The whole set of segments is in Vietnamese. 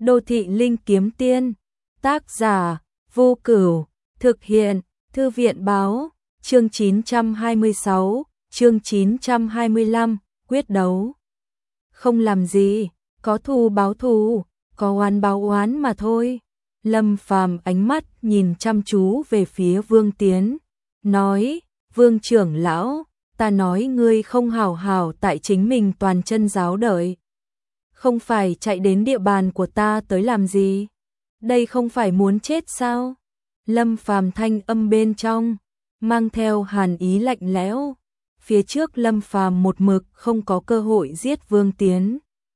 Đô thị linh kiếm tiên, tác giả Vô Cửu, thực hiện Thư viện báo, chương 926, chương 925, quyết đấu. Không làm gì, có thù báo thù, có oán báo oán mà thôi. Lâm Phàm ánh mắt nhìn chăm chú về phía Vương Tiến, nói, Vương trưởng lão, ta nói ngươi không hảo hảo tại chính mình toàn chân giáo đợi. Không phải chạy đến địa bàn của ta tới làm gì? Đây không phải muốn chết sao? Lâm Phàm thanh âm bên trong, mang theo hàn ý lạnh lẽo. Phía trước Lâm Phàm một mực không có cơ hội giết Vương Tiến.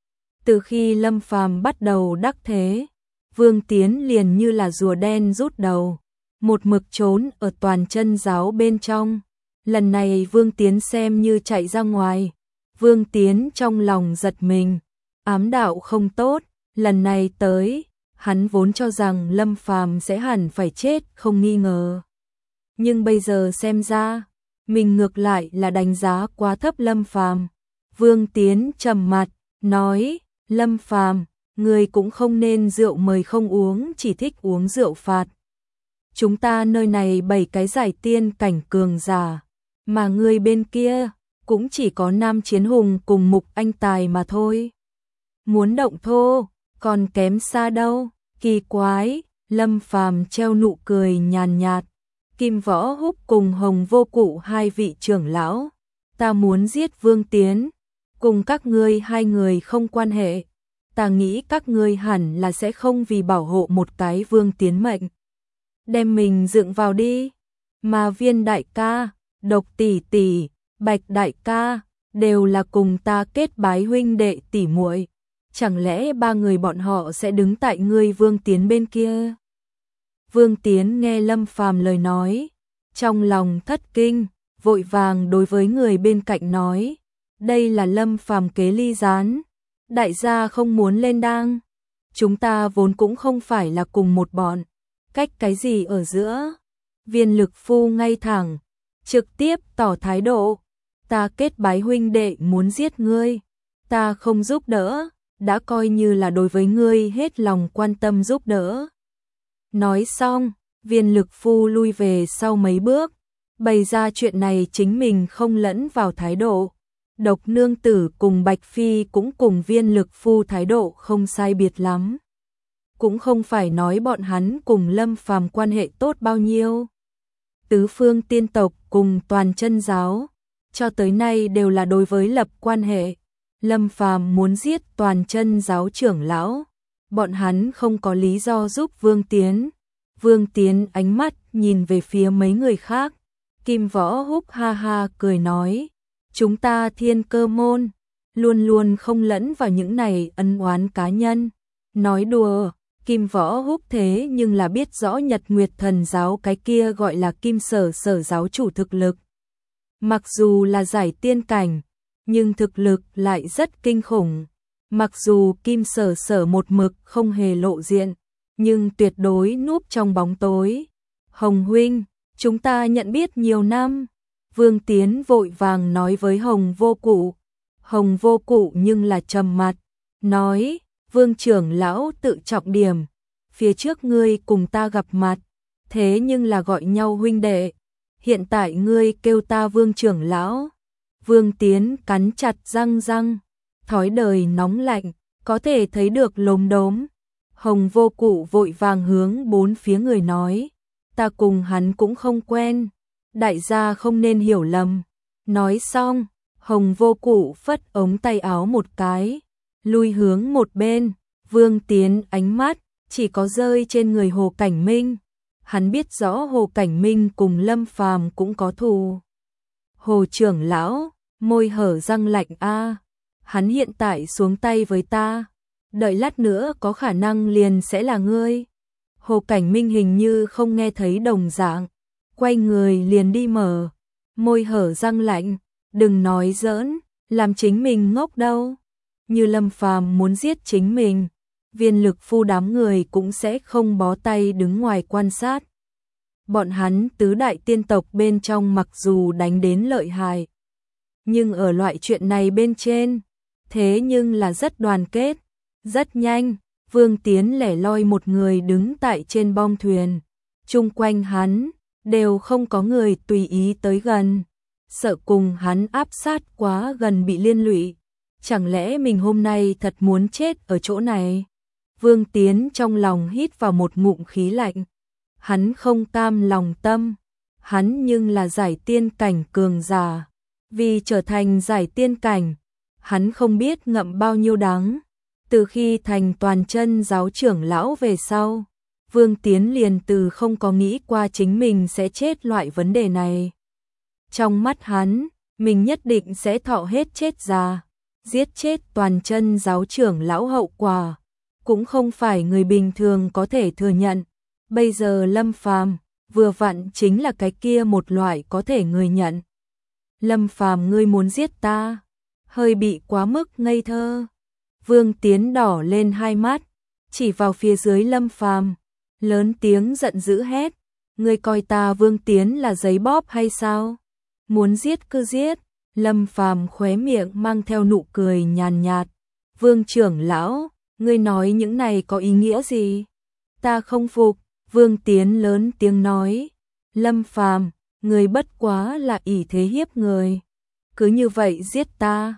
Từ khi Lâm Phàm bắt đầu đắc thế, Vương Tiến liền như là rùa đen rút đầu, một mực trốn ở toàn chân giáo bên trong. Lần này Vương Tiến xem như chạy ra ngoài, Vương Tiến trong lòng giật mình, ám đạo không tốt, lần này tới, hắn vốn cho rằng Lâm Phàm sẽ hẳn phải chết không nghi ngờ. Nhưng bây giờ xem ra, mình ngược lại là đánh giá quá thấp Lâm Phàm. Vương Tiến trầm mặt, nói, Lâm Phàm, ngươi cũng không nên rượu mời không uống, chỉ thích uống rượu phạt. Chúng ta nơi này 7 cái giải tiên cảnh cường giả, mà ngươi bên kia cũng chỉ có Nam Chiến Hùng cùng Mục Anh Tài mà thôi. Muốn động thô, còn kém xa đâu, kỳ quái. Lâm Phàm treo nụ cười nhàn nhạt. Kim Võ Húc cùng Hồng Vô Cụ hai vị trưởng lão, ta muốn giết Vương Tiến, cùng các ngươi hai người không quan hệ. Ta nghĩ các ngươi hẳn là sẽ không vì bảo hộ một cái Vương Tiến mệnh đem mình dựng vào đi. Mà Viên đại ca, Độc tỷ tỷ, Bạch đại ca đều là cùng ta kết bái huynh đệ tỷ muội, chẳng lẽ ba người bọn họ sẽ đứng tại ngươi Vương Tiến bên kia? Vương Tiến nghe Lâm Phàm lời nói, trong lòng thất kinh, vội vàng đối với người bên cạnh nói, đây là Lâm Phàm kế ly gián, đại gia không muốn lên đăng, chúng ta vốn cũng không phải là cùng một bọn, cách cái gì ở giữa? Viên Lực Phu ngay thẳng, trực tiếp tỏ thái độ, ta kết bái huynh đệ muốn giết ngươi, ta không giúp đỡ, đã coi như là đối với ngươi hết lòng quan tâm giúp đỡ. Nói xong, Viên Lực Phu lui về sau mấy bước, bày ra chuyện này chính mình không lẫn vào thái độ. Độc nương tử cùng Bạch Phi cũng cùng Viên Lực Phu thái độ không sai biệt lắm. Cũng không phải nói bọn hắn cùng Lâm Phàm quan hệ tốt bao nhiêu. Tứ phương tiên tộc cùng toàn chân giáo, cho tới nay đều là đối với lập quan hệ. Lâm Phàm muốn giết toàn chân giáo trưởng lão, bọn hắn không có lý do giúp Vương Tiến. Vương Tiến ánh mắt nhìn về phía mấy người khác. Kim Võ Húc ha ha cười nói, chúng ta Thiên Cơ môn luôn luôn không lẫn vào những này ân oán cá nhân. Nói đùa, Kim Võ Húc thế nhưng là biết rõ Nhật Nguyệt Thần giáo cái kia gọi là Kim Sở Sở giáo chủ thực lực. Mặc dù là giải tiên cảnh, nhưng thực lực lại rất kinh khủng. Mặc dù Kim Sở Sở một mực không hề lộ diện, nhưng tuyệt đối núp trong bóng tối. Hồng huynh, chúng ta nhận biết nhiều năm. Vương Tiến vội vàng nói với Hồng Vô Cụ. Hồng Vô Cụ nhưng là trầm mặt, nói, Vương trưởng lão tự trọng điểm, phía trước ngươi cùng ta gặp mặt, thế nhưng là gọi nhau huynh đệ, hiện tại ngươi kêu ta Vương trưởng lão. Vương Tiến cắn chặt răng răng, thói đời nóng lạnh, có thể thấy được lốm đốm. Hồng Vô Cụ vội vàng hướng bốn phía người nói, ta cùng hắn cũng không quen, đại gia không nên hiểu lầm. Nói xong, Hồng Vô Cụ phất ống tay áo một cái, lui hướng một bên. Vương Tiến ánh mắt chỉ có rơi trên người Hồ Cảnh Minh. Hắn biết rõ Hồ Cảnh Minh cùng Lâm Phàm cũng có thù. Hồ trưởng lão, môi hở răng lạnh a, hắn hiện tại xuống tay với ta, đợi lát nữa có khả năng liền sẽ là ngươi. Hồ Cảnh Minh hình như không nghe thấy đồng dạng, quay người liền đi mở, môi hở răng lạnh, đừng nói giỡn, làm chính mình ngốc đâu. Như Lâm Phàm muốn giết chính mình, Viên Lực Phu đám người cũng sẽ không bó tay đứng ngoài quan sát. Bọn hắn tứ đại tiên tộc bên trong mặc dù đánh đến lợi hại, nhưng ở loại chuyện này bên trên, thế nhưng là rất đoàn kết. Rất nhanh, Vương Tiến lẻ loi một người đứng tại trên bong thuyền, chung quanh hắn đều không có người tùy ý tới gần, sợ cùng hắn áp sát quá gần bị liên lụy. Chẳng lẽ mình hôm nay thật muốn chết ở chỗ này? Vương Tiến trong lòng hít vào một ngụm khí lạnh. Hắn không cam lòng tâm, hắn nhưng là giải tiên cảnh cường giả. Vì trở thành giải tiên cảnh, hắn không biết ngậm bao nhiêu đắng. Từ khi thành toàn chân giáo trưởng lão về sau, Vương Tiến liền từ không có nghĩ qua chính mình sẽ chết loại vấn đề này. Trong mắt hắn, mình nhất định sẽ thọ hết chết già, giết chết toàn chân giáo trưởng lão hậu quả, cũng không phải người bình thường có thể thừa nhận. Bây giờ Lâm Phàm vừa vặn chính là cái kia một loại có thể người nhận. Lâm Phàm ngươi muốn giết ta, hơi bị quá mức ngây thơ. Vương Tiến đỏ lên hai mắt, chỉ vào phía dưới Lâm Phàm, lớn tiếng giận dữ hét, ngươi coi ta Vương Tiến là giấy bóp hay sao? Muốn giết cứ giết. Lâm Phàm khóe miệng mang theo nụ cười nhàn nhạt. Vương trưởng lão, ngươi nói những này có ý nghĩa gì? Ta không phục. Vương Tiến lớn tiếng nói. Lâm Phàm, ngươi bất quá là ỷ thế hiếp người. Cứ như vậy giết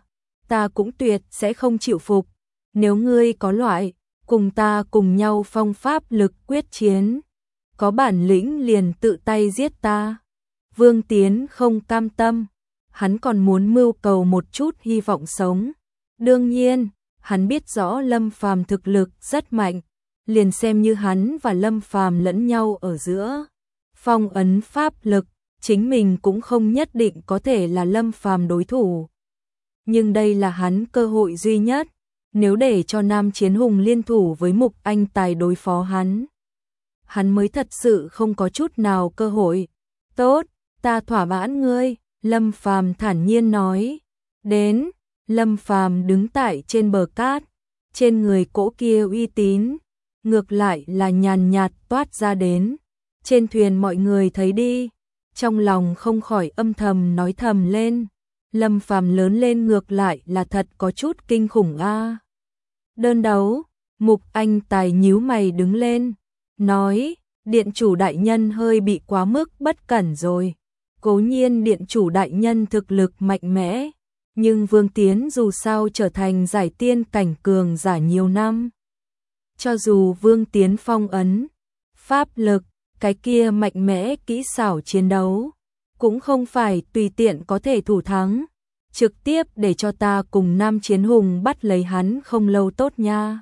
ta cũng tuyệt sẽ không chịu phục. Nếu ngươi có loại, cùng ta cùng nhau phong pháp lực quyết chiến. Có bản lĩnh liền tự tay giết ta. Vương Tiến không cam tâm. Hắn còn muốn mưu cầu một chút hy vọng sống. Đương nhiên, hắn biết rõ Lâm Phàm thực lực rất mạnh, liền xem như hắn và Lâm Phàm lẫn nhau ở giữa phong ấn pháp lực, chính mình cũng không nhất định có thể là Lâm Phàm đối thủ. Nhưng đây là hắn cơ hội duy nhất, nếu để cho Nam Chiến Hùng liên thủ với Mục Anh Tài đối phó hắn mới thật sự không có chút nào cơ hội. Tốt, ta thỏa mãn ngươi. Lâm Phàm thản nhiên nói. Đến, Lâm Phàm đứng tại trên bờ cát, trên người cỗ kia uy tín, ngược lại là nhàn nhạt toát ra đến. Trên thuyền mọi người thấy đi, trong lòng không khỏi âm thầm nói thầm lên. Lâm Phàm lớn lên ngược lại là thật có chút kinh khủng a. Đơn đấu, Mục Anh Tài nhíu mày đứng lên, nói, điện chủ đại nhân hơi bị quá mức bất cẩn rồi. Cố nhiên điện chủ đại nhân thực lực mạnh mẽ, nhưng Vương Tiến dù sao trở thành giải tiên cảnh cường giả nhiều năm. Cho dù Vương Tiến phong ấn, pháp lực, cái kia mạnh mẽ kỹ xảo chiến đấu, cũng không phải tùy tiện có thể thủ thắng. Trực tiếp để cho ta cùng Nam Chiến Hùng bắt lấy hắn không lâu tốt nha.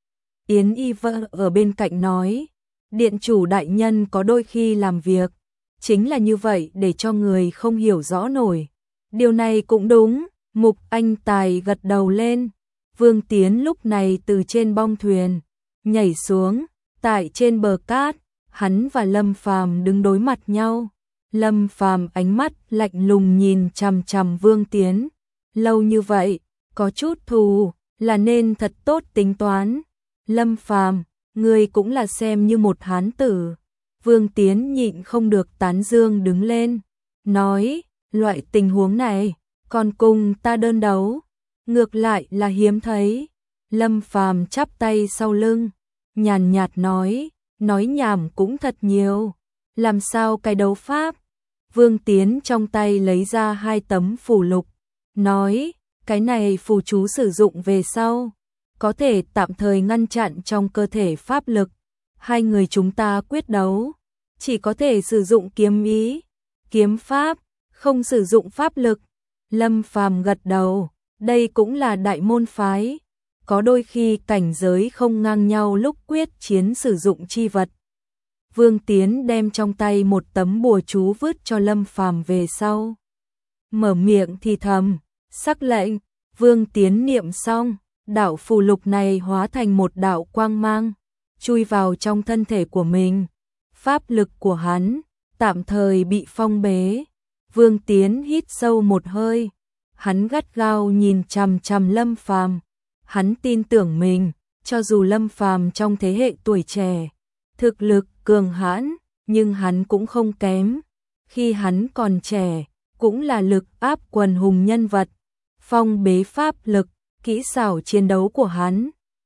Yến Y Vơ ở bên cạnh nói, điện chủ đại nhân có đôi khi làm việc chính là như vậy để cho người không hiểu rõ nổi. Điều này cũng đúng, Mục Anh Tài gật đầu lên. Vương Tiến lúc này từ trên bong thuyền nhảy xuống, tại trên bờ cát, hắn và Lâm Phàm đứng đối mặt nhau. Lâm Phàm ánh mắt lạnh lùng nhìn chằm chằm Vương Tiến. Lâu như vậy, có chút thù, là nên thật tốt tính toán. Lâm Phàm, ngươi cũng là xem như một hán tử. Vương Tiến nhịn không được tán dương đứng lên, nói, loại tình huống này, còn cùng ta đơn đấu, ngược lại là hiếm thấy. Lâm Phàm chắp tay sau lưng, nhàn nhạt nói nhảm cũng thật nhiều, làm sao cái đấu pháp? Vương Tiến trong tay lấy ra 2 tấm phù lục, nói, cái này phù chú sử dụng về sau, có thể tạm thời ngăn chặn trong cơ thể pháp lực. Hai người chúng ta quyết đấu, chỉ có thể sử dụng kiếm ý, kiếm pháp, không sử dụng pháp lực. Lâm Phàm gật đầu, đây cũng là đại môn phái, có đôi khi cảnh giới không ngang nhau lúc quyết chiến sử dụng chi vật. Vương Tiến đem trong tay một tấm bùa chú vứt cho Lâm Phàm về sau. Mở miệng thì thầm, sắc lệnh. Vương Tiến niệm xong, đạo phù lục này hóa thành một đạo quang mang, chui vào trong thân thể của mình. Pháp lực của hắn tạm thời bị phong bế. Vương Tiến hít sâu một hơi, hắn gắt gao nhìn chằm chằm Lâm Phàm. Hắn tin tưởng mình, cho dù Lâm Phàm trong thế hệ tuổi trẻ, thực lực cường hãn, nhưng hắn cũng không kém. Khi hắn còn trẻ, cũng là lực áp quần hùng nhân vật. Phong bế pháp lực, kỹ xảo chiến đấu của hắn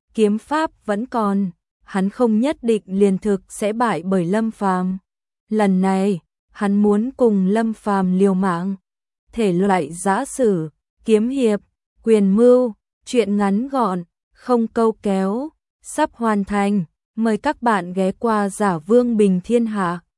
kiếm pháp vẫn còn, hắn không nhất định liền thực sẽ bại bởi Lâm Phàm. Lần này, hắn muốn cùng Lâm Phàm liều mạng. Thể loại giã sử, kiếm hiệp, quyền mưu, truyện ngắn gọn, không câu kéo, sắp hoàn thành. Mời các bạn ghé qua Giả Vương Bình Thiên Hạ.